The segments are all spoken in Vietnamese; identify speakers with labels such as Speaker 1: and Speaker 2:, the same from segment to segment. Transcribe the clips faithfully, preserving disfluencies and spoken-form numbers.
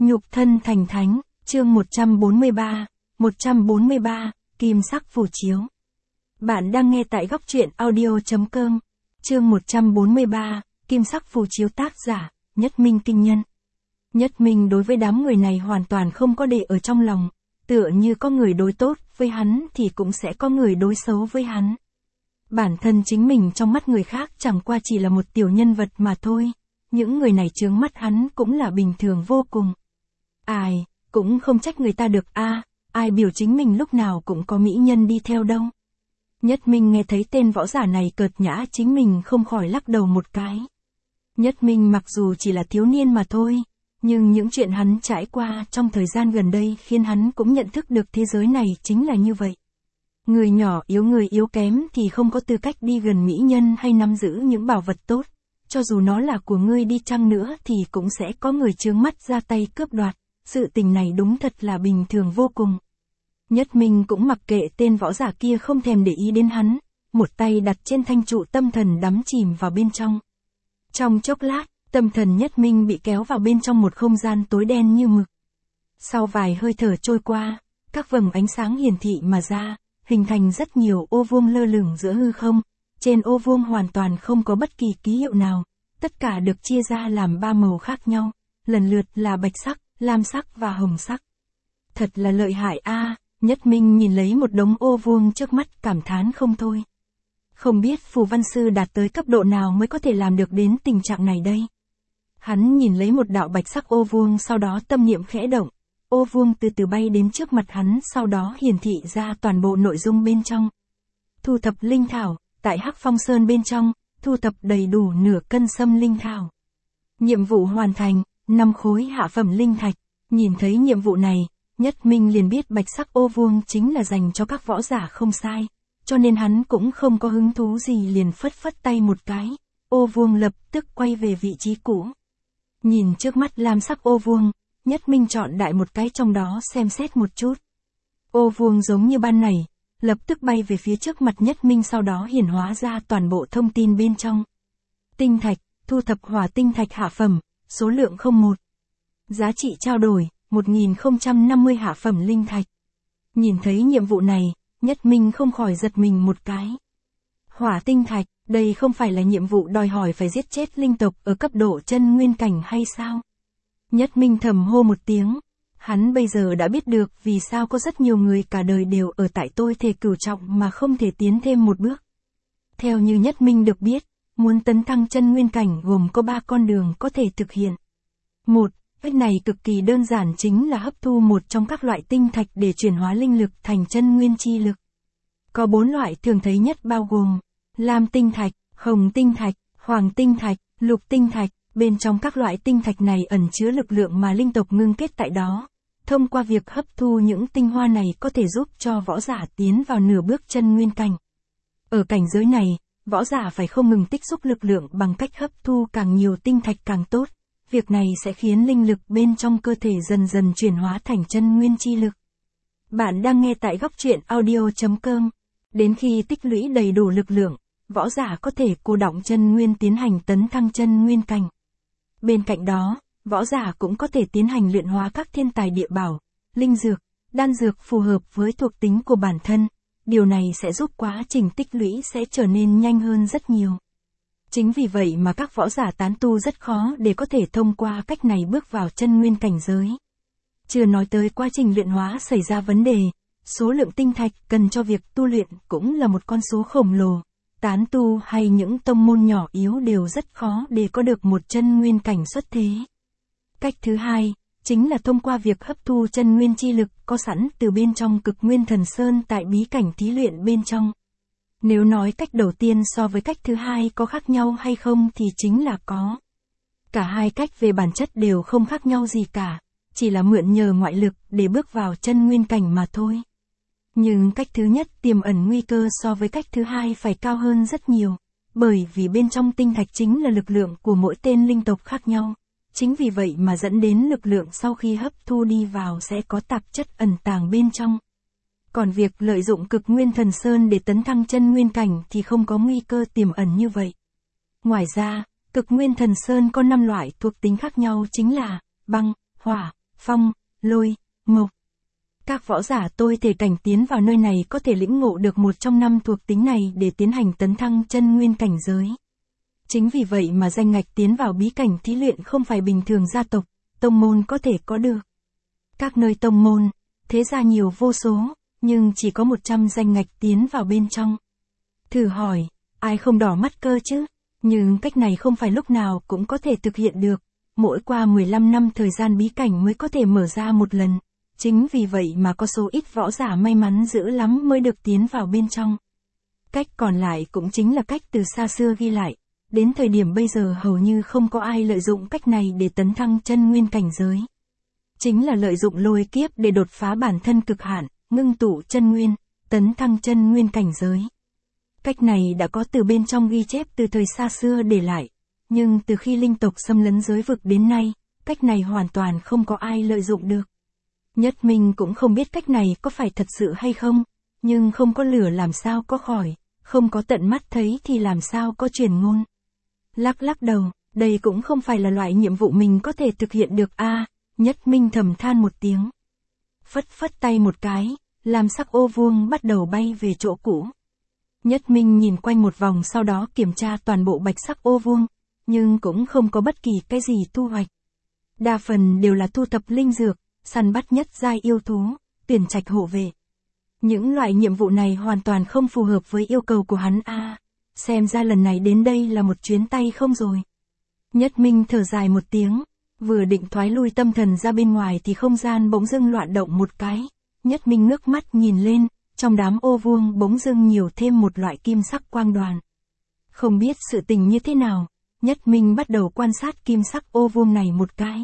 Speaker 1: Nhục thân thành thánh, chương một trăm bốn mươi ba, một trăm bốn mươi ba, kim sắc phù chiếu. Bạn đang nghe tại góc truyện audio.com, chương một trăm bốn mươi ba, kim sắc phù chiếu, tác giả, Nhất Minh Kinh Nhân. Nhất Minh đối với đám người này hoàn toàn không có để ở trong lòng, tựa như có người đối tốt với hắn thì cũng sẽ có người đối xấu với hắn. Bản thân chính mình trong mắt người khác chẳng qua chỉ là một tiểu nhân vật mà thôi, những người này chướng mắt hắn cũng là bình thường vô cùng. Ai, cũng không trách người ta được a, ai biểu chính mình lúc nào cũng có mỹ nhân đi theo đâu. Nhất Minh nghe thấy tên võ giả này cợt nhã chính mình không khỏi lắc đầu một cái. Nhất Minh mặc dù chỉ là thiếu niên mà thôi, nhưng những chuyện hắn trải qua trong thời gian gần đây khiến hắn cũng nhận thức được thế giới này chính là như vậy. Người nhỏ yếu người yếu kém thì không có tư cách đi gần mỹ nhân hay nắm giữ những bảo vật tốt. Cho dù nó là của ngươi đi chăng nữa thì cũng sẽ có người chướng mắt ra tay cướp đoạt. Sự tình này đúng thật là bình thường vô cùng. Nhất Minh cũng mặc kệ tên võ giả kia không thèm để ý đến hắn, một tay đặt trên thanh trụ tâm thần đắm chìm vào bên trong. Trong chốc lát, tâm thần Nhất Minh bị kéo vào bên trong một không gian tối đen như mực. Sau vài hơi thở trôi qua, các vầng ánh sáng hiển thị mà ra, hình thành rất nhiều ô vuông lơ lửng giữa hư không. Trên ô vuông hoàn toàn không có bất kỳ ký hiệu nào, tất cả được chia ra làm ba màu khác nhau, lần lượt là bạch sắc, lam sắc và hồng sắc. Thật là lợi hại a, Nhất Minh nhìn lấy một đống ô vuông trước mắt cảm thán không thôi. Không biết phù văn sư đạt tới cấp độ nào mới có thể làm được đến tình trạng này đây. Hắn nhìn lấy một đạo bạch sắc ô vuông, sau đó tâm niệm khẽ động, ô vuông từ từ bay đến trước mặt hắn, sau đó hiển thị ra toàn bộ nội dung bên trong. Thu thập linh thảo, tại Hắc Phong Sơn bên trong, thu thập đầy đủ nửa cân sâm linh thảo. Nhiệm vụ hoàn thành, năm khối hạ phẩm linh thạch. Nhìn thấy nhiệm vụ này, Nhất Minh liền biết bạch sắc ô vuông chính là dành cho các võ giả không sai, cho nên hắn cũng không có hứng thú gì, liền phất phất tay một cái, ô vuông lập tức quay về vị trí cũ. Nhìn trước mắt lam sắc ô vuông, Nhất Minh chọn đại một cái trong đó xem xét một chút. Ô vuông giống như ban nảy, lập tức bay về phía trước mặt Nhất Minh, sau đó hiển hóa ra toàn bộ thông tin bên trong. Tinh thạch, thu thập hỏa tinh thạch hạ phẩm, số lượng không một. Giá trị trao đổi, một nghìn không trăm năm mươi hạ phẩm linh thạch. Nhìn thấy nhiệm vụ này, Nhất Minh không khỏi giật mình một cái. Hỏa tinh thạch, đây không phải là nhiệm vụ đòi hỏi phải giết chết linh tộc ở cấp độ chân nguyên cảnh hay sao? Nhất Minh thầm hô một tiếng. Hắn bây giờ đã biết được vì sao có rất nhiều người cả đời đều ở tại tôi thể cửu trọng mà không thể tiến thêm một bước. Theo như Nhất Minh được biết, muốn tấn thăng chân nguyên cảnh gồm có ba con đường có thể thực hiện. Một, cách này cực kỳ đơn giản, chính là hấp thu một trong các loại tinh thạch để chuyển hóa linh lực thành chân nguyên chi lực. Có bốn loại thường thấy nhất bao gồm lam tinh thạch, hồng tinh thạch, hoàng tinh thạch, lục tinh thạch. Bên trong các loại tinh thạch này ẩn chứa lực lượng mà linh tộc ngưng kết tại đó. Thông qua việc hấp thu những tinh hoa này có thể giúp cho võ giả tiến vào nửa bước chân nguyên cảnh. Ở cảnh giới này, võ giả phải không ngừng tích xúc lực lượng bằng cách hấp thu càng nhiều tinh thạch càng tốt. Việc này sẽ khiến linh lực bên trong cơ thể dần dần chuyển hóa thành chân nguyên chi lực. Bạn đang nghe tại góc truyện audio.com. Đến khi tích lũy đầy đủ lực lượng, võ giả có thể cô đọng chân nguyên tiến hành tấn thăng chân nguyên cảnh. Bên cạnh đó, võ giả cũng có thể tiến hành luyện hóa các thiên tài địa bảo, linh dược, đan dược phù hợp với thuộc tính của bản thân. Điều này sẽ giúp quá trình tích lũy sẽ trở nên nhanh hơn rất nhiều. Chính vì vậy mà các võ giả tán tu rất khó để có thể thông qua cách này bước vào chân nguyên cảnh giới. Chưa nói tới quá trình luyện hóa xảy ra vấn đề, số lượng tinh thạch cần cho việc tu luyện cũng là một con số khổng lồ. Tán tu hay những tông môn nhỏ yếu đều rất khó để có được một chân nguyên cảnh xuất thế. Cách thứ hai, chính là thông qua việc hấp thu chân nguyên chi lực có sẵn từ bên trong Cực Nguyên Thần Sơn tại bí cảnh thí luyện bên trong. Nếu nói cách đầu tiên so với cách thứ hai có khác nhau hay không thì chính là có. Cả hai cách về bản chất đều không khác nhau gì cả, chỉ là mượn nhờ ngoại lực để bước vào chân nguyên cảnh mà thôi. Nhưng cách thứ nhất tiềm ẩn nguy cơ so với cách thứ hai phải cao hơn rất nhiều, bởi vì bên trong tinh thạch chính là lực lượng của mỗi tên linh tộc khác nhau. Chính vì vậy mà dẫn đến lực lượng sau khi hấp thu đi vào sẽ có tạp chất ẩn tàng bên trong. Còn việc lợi dụng Cực Nguyên Thần Sơn để tấn thăng chân nguyên cảnh thì không có nguy cơ tiềm ẩn như vậy. Ngoài ra, Cực Nguyên Thần Sơn có năm loại thuộc tính khác nhau, chính là băng, hỏa, phong, lôi, mộc. Các võ giả tôi thể cảnh tiến vào nơi này có thể lĩnh ngộ được một trong năm thuộc tính này để tiến hành tấn thăng chân nguyên cảnh giới. Chính vì vậy mà danh ngạch tiến vào bí cảnh thí luyện không phải bình thường gia tộc, tông môn có thể có được. Các nơi tông môn, thế gia nhiều vô số, nhưng chỉ có một trăm danh ngạch tiến vào bên trong. Thử hỏi, ai không đỏ mắt cơ chứ? Nhưng cách này không phải lúc nào cũng có thể thực hiện được. Mỗi qua mười lăm năm thời gian bí cảnh mới có thể mở ra một lần. Chính vì vậy mà có số ít võ giả may mắn dữ lắm mới được tiến vào bên trong. Cách còn lại cũng chính là cách từ xa xưa ghi lại. Đến thời điểm bây giờ hầu như không có ai lợi dụng cách này để tấn thăng chân nguyên cảnh giới. Chính là lợi dụng lôi kiếp để đột phá bản thân cực hạn, ngưng tụ chân nguyên, tấn thăng chân nguyên cảnh giới. Cách này đã có từ bên trong ghi chép từ thời xa xưa để lại. Nhưng từ khi linh tộc xâm lấn giới vực đến nay, cách này hoàn toàn không có ai lợi dụng được. Nhất Minh cũng không biết cách này có phải thật sự hay không, nhưng không có lửa làm sao có khỏi, không có tận mắt thấy thì làm sao có truyền ngôn. Lắc lắc đầu, đây cũng không phải là loại nhiệm vụ mình có thể thực hiện được a. À, Nhất Minh thầm than một tiếng. Phất phất tay một cái, làm sắc ô vuông bắt đầu bay về chỗ cũ. Nhất Minh nhìn quanh một vòng sau đó kiểm tra toàn bộ bạch sắc ô vuông, nhưng cũng không có bất kỳ cái gì thu hoạch. Đa phần đều là thu thập linh dược, săn bắt nhất giai yêu thú, tuyển trạch hộ vệ. Những loại nhiệm vụ này hoàn toàn không phù hợp với yêu cầu của hắn a. À, xem ra lần này đến đây là một chuyến tay không rồi. Nhất Minh thở dài một tiếng, vừa định thoái lui tâm thần ra bên ngoài thì không gian bỗng dưng loạn động một cái. Nhất Minh ngước mắt nhìn lên, trong đám ô vuông bỗng dưng nhiều thêm một loại kim sắc quang đoàn. Không biết sự tình như thế nào, Nhất Minh bắt đầu quan sát kim sắc ô vuông này một cái.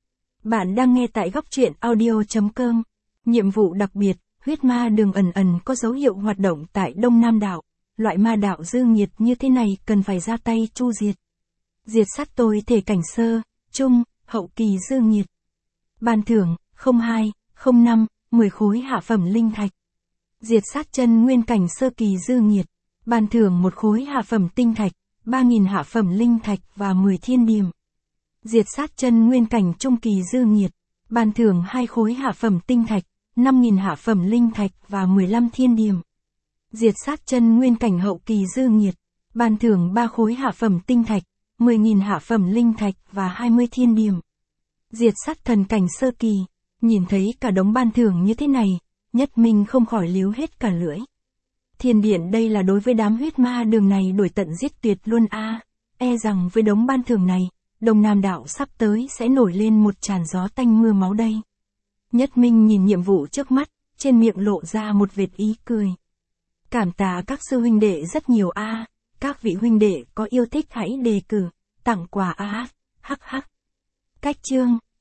Speaker 1: Bạn đang nghe tại góc truyện audio chấm com. Nhiệm vụ đặc biệt, huyết ma đường ẩn ẩn có dấu hiệu hoạt động tại Đông Nam Đạo. Loại ma đạo dư nghiệt như thế này cần phải ra tay chu diệt. Diệt sát tôi thể cảnh sơ, trung, hậu kỳ dư nghiệt. Ban thưởng, không hai, không năm, mười khối hạ phẩm linh thạch. Diệt sát chân nguyên cảnh sơ kỳ dư nghiệt. Ban thưởng một khối hạ phẩm tinh thạch, ba nghìn hạ phẩm linh thạch và mười thiên điểm. Diệt sát chân nguyên cảnh trung kỳ dư nghiệt. Ban thưởng hai khối hạ phẩm tinh thạch, năm nghìn hạ phẩm linh thạch và mười lăm thiên điểm. Diệt sát chân nguyên cảnh hậu kỳ dư nghiệt. Ban thưởng ba khối hạ phẩm tinh thạch, mười nghìn hạ phẩm linh thạch và hai mươi thiên điểm. Diệt sát thần cảnh sơ kỳ. Nhìn thấy cả đống ban thưởng như thế này, Nhất Minh không khỏi líu hết cả lưỡi. Thiên điện đây là đối với đám huyết ma đường này đuổi tận giết tuyệt luôn a. À, e rằng với đống ban thưởng này, Đông Nam Đạo sắp tới sẽ nổi lên một tràn gió tanh mưa máu đây. Nhất Minh nhìn nhiệm vụ trước mắt, trên miệng lộ ra một vệt ý cười. Cảm tạ các sư huynh đệ rất nhiều a. À, các vị huynh đệ có yêu thích hãy đề cử, tặng quà a. À, hắc hắc. Cách chương